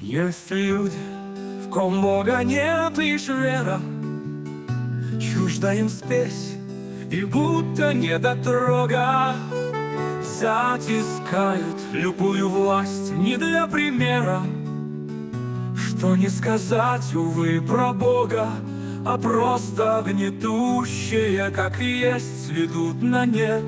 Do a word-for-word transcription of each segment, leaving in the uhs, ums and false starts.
Есть люди, в ком Бога нет, лишь вера, чужда им спесь, и будто недотрога. Затискают любую власть не для примера, что не сказать, увы, про Бога, а просто гнетущие, как есть, сведут на нет.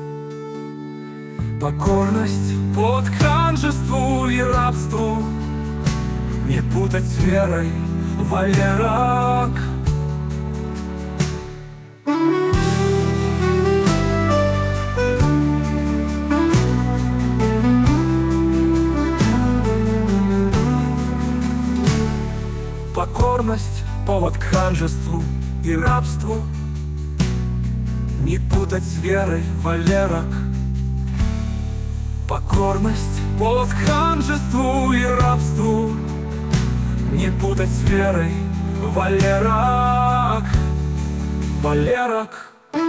Покорность под ханжеству и рабству не путать с верой, Валерак. Покорность повод к ханжеству и рабству не путать с верой, Валерак. Покорность повод к ханжеству и рабству не путать с верой, Валерак, Валерак.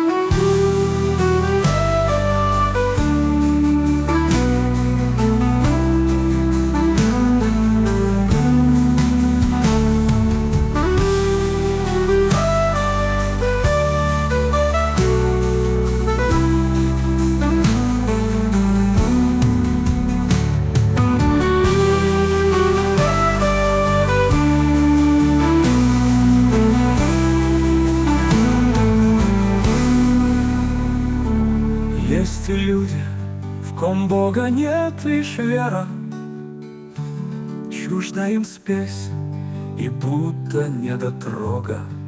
Есть и люди, в ком Бога нет, лишь вера, чужда им спесь, и будто недотрога.